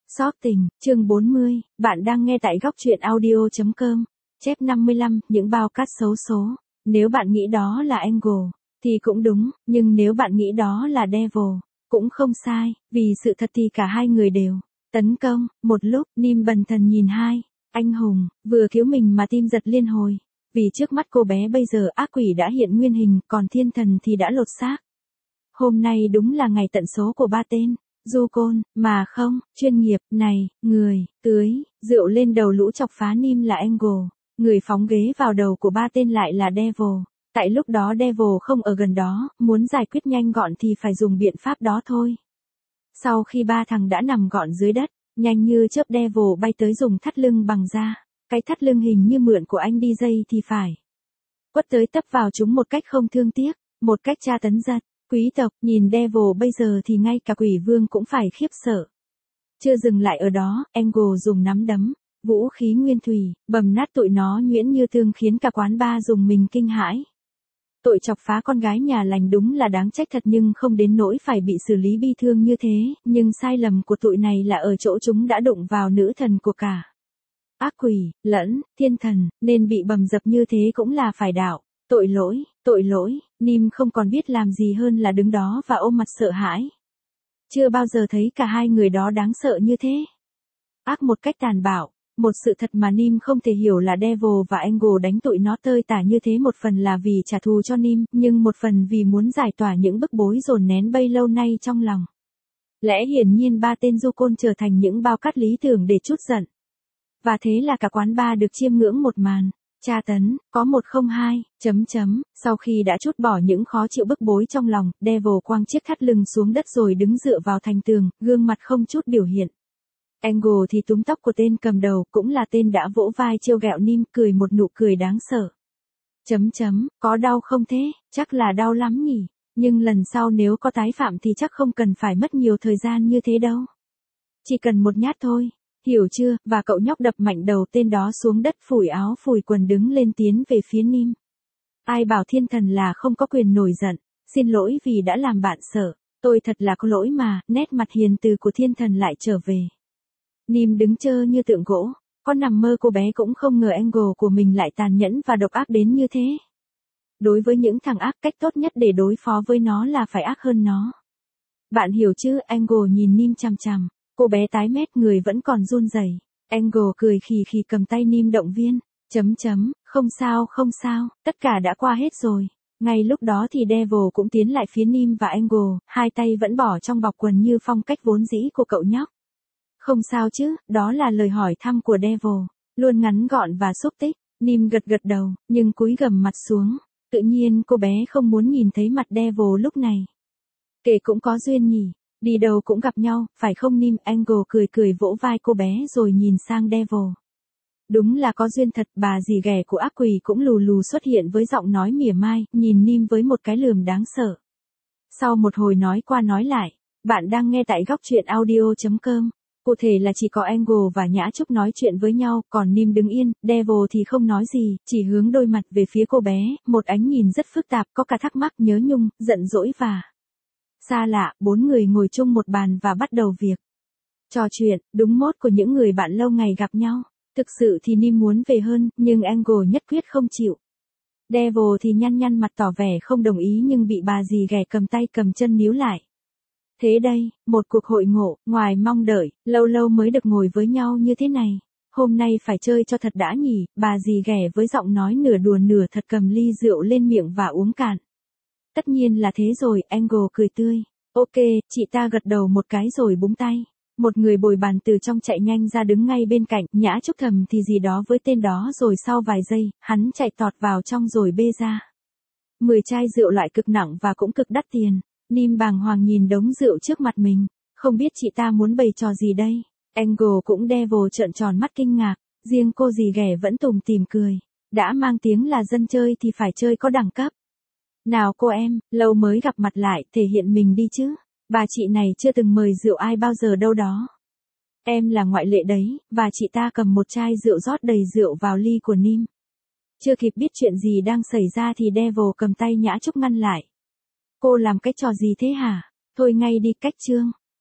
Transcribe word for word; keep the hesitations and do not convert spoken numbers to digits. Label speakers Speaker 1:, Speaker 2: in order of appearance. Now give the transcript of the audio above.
Speaker 1: Xót tình, chương bốn mươi, bạn đang nghe tại góc truyện audio.com, chép năm mươi lăm, những bao cát xấu số. Nếu bạn nghĩ đó là angle, thì cũng đúng, nhưng nếu bạn nghĩ đó là devil, cũng không sai, vì sự thật thì cả hai người đều tấn công. Một lúc, Nim bần thần nhìn hai anh hùng, vừa cứu mình mà tim giật liên hồi. Vì trước mắt cô bé bây giờ ác quỷ đã hiện nguyên hình, còn thiên thần thì đã lột xác. Hôm nay đúng là ngày tận số của ba tên. Du côn, mà không, chuyên nghiệp, này, người, tưới, rượu lên đầu lũ chọc phá Nim là angle, người phóng ghế vào đầu của ba tên lại là devil. Tại lúc đó devil không ở gần đó, muốn giải quyết nhanh gọn thì phải dùng biện pháp đó thôi. Sau khi ba thằng đã nằm gọn dưới đất, nhanh như chớp devil bay tới dùng thắt lưng bằng da, cái thắt lưng hình như mượn của anh đi dây thì phải. Quất tới tấp vào chúng một cách không thương tiếc, một cách tra tấn giật. Quý tộc, nhìn devil bây giờ thì ngay cả quỷ vương cũng phải khiếp sợ. Chưa dừng lại ở đó, angle dùng nắm đấm, vũ khí nguyên thủy, bầm nát tụi nó nhuyễn như tương khiến cả quán bar dùng mình kinh hãi. Tội chọc phá con gái nhà lành đúng là đáng trách thật nhưng không đến nỗi phải bị xử lý bi thương như thế, nhưng sai lầm của tụi này là ở chỗ chúng đã đụng vào nữ thần của cả ác quỷ, lẫn, thiên thần, nên bị bầm dập như thế cũng là phải đạo. Tội lỗi, tội lỗi, Nim không còn biết làm gì hơn là đứng đó và ôm mặt sợ hãi. Chưa bao giờ thấy cả hai người đó đáng sợ như thế. Ác một cách tàn bạo, một sự thật mà Nim không thể hiểu là devil và angle đánh tụi nó tơi tả như thế một phần là vì trả thù cho Nim, nhưng một phần vì muốn giải tỏa những bức bối dồn nén bấy lâu nay trong lòng. Lẽ hiển nhiên ba tên du côn trở thành những bao cát lý tưởng để trút giận. Và thế là cả quán bar được chiêm ngưỡng một màn. Tra tấn, có một không hai, chấm chấm, sau khi đã trút bỏ những khó chịu bức bối trong lòng, devil quăng chiếc thắt lưng xuống đất rồi đứng dựa vào thành tường, gương mặt không chút biểu hiện. Angle thì túm tóc của tên cầm đầu, cũng là tên đã vỗ vai trêu ghẹo Nim, cười một nụ cười đáng sợ. Chấm chấm, có đau không thế, chắc là đau lắm nhỉ, nhưng lần sau nếu có tái phạm thì chắc không cần phải mất nhiều thời gian như thế đâu. Chỉ cần một nhát thôi. Hiểu chưa, và cậu nhóc đập mạnh đầu tên đó xuống đất phủi áo phủi quần đứng lên tiến về phía Nim. Ai bảo thiên thần là không có quyền nổi giận, xin lỗi vì đã làm bạn sợ, tôi thật là có lỗi mà, nét mặt hiền từ của thiên thần lại trở về. Nim đứng chơ như tượng gỗ, có nằm mơ cô bé cũng không ngờ angle của mình lại tàn nhẫn và độc ác đến như thế. Đối với những thằng ác, cách tốt nhất để đối phó với nó là phải ác hơn nó. Bạn hiểu chứ, angle nhìn Nim chằm chằm. Cô bé tái mét người vẫn còn run rẩy. Angle cười khì khì cầm tay Nim động viên. Chấm chấm, không sao không sao, tất cả đã qua hết rồi. Ngay lúc đó thì devil cũng tiến lại phía Nim và angle, hai tay vẫn bỏ trong bọc quần như phong cách vốn dĩ của cậu nhóc. Không sao chứ, đó là lời hỏi thăm của devil, luôn ngắn gọn và xúc tích. Nim gật gật đầu, nhưng cúi gằm mặt xuống. Tự nhiên cô bé không muốn nhìn thấy mặt devil lúc này. Kể cũng có duyên nhỉ. Đi đâu cũng gặp nhau, phải không Nim? Angle cười cười vỗ vai cô bé rồi nhìn sang devil. Đúng là có duyên thật, bà dì ghẻ của ác quỷ cũng lù lù xuất hiện với giọng nói mỉa mai, nhìn Nim với một cái lườm đáng sợ. Sau một hồi nói qua nói lại, bạn đang nghe tại góc truyện audio.com. Cụ thể là chỉ có Angle và Nhã Trúc nói chuyện với nhau, còn Nim đứng yên, devil thì không nói gì, chỉ hướng đôi mặt về phía cô bé, một ánh nhìn rất phức tạp, có cả thắc mắc, nhớ nhung, giận dỗi và xa lạ. Bốn người ngồi chung một bàn và bắt đầu việc trò chuyện, đúng mốt của những người bạn lâu ngày gặp nhau. Thực sự thì Nim muốn về hơn, nhưng angle nhất quyết không chịu. Devil thì nhăn nhăn mặt tỏ vẻ không đồng ý nhưng bị bà dì ghẻ cầm tay cầm chân níu lại. Thế đây, một cuộc hội ngộ, ngoài mong đợi, lâu lâu mới được ngồi với nhau như thế này. Hôm nay phải chơi cho thật đã nhỉ, bà dì ghẻ với giọng nói nửa đùa nửa thật cầm ly rượu lên miệng và uống cạn. Tất nhiên là thế rồi, angle cười tươi. Ok, chị ta gật đầu một cái rồi búng tay. Một người bồi bàn từ trong chạy nhanh ra đứng ngay bên cạnh, Nhã Trúc thầm thì gì đó với tên đó rồi sau vài giây, hắn chạy tọt vào trong rồi bê ra mười chai rượu loại cực nặng và cũng cực đắt tiền. Nim bàng hoàng nhìn đống rượu trước mặt mình, không biết chị ta muốn bày trò gì đây. Angle cũng devil trợn tròn mắt kinh ngạc, riêng cô dì ghẻ vẫn tủm tỉm cười. Đã mang tiếng là dân chơi thì phải chơi có đẳng cấp. Nào cô em, lâu mới gặp mặt lại, thể hiện mình đi chứ. Bà chị này chưa từng mời rượu ai bao giờ đâu đó. Em là ngoại lệ đấy, và chị ta cầm một chai rượu rót đầy rượu vào ly của Nim. Chưa kịp biết chuyện gì đang xảy ra thì devil cầm tay Nhã Trúc ngăn lại. Cô làm cái trò gì thế hả? Thôi ngay đi, cách chương.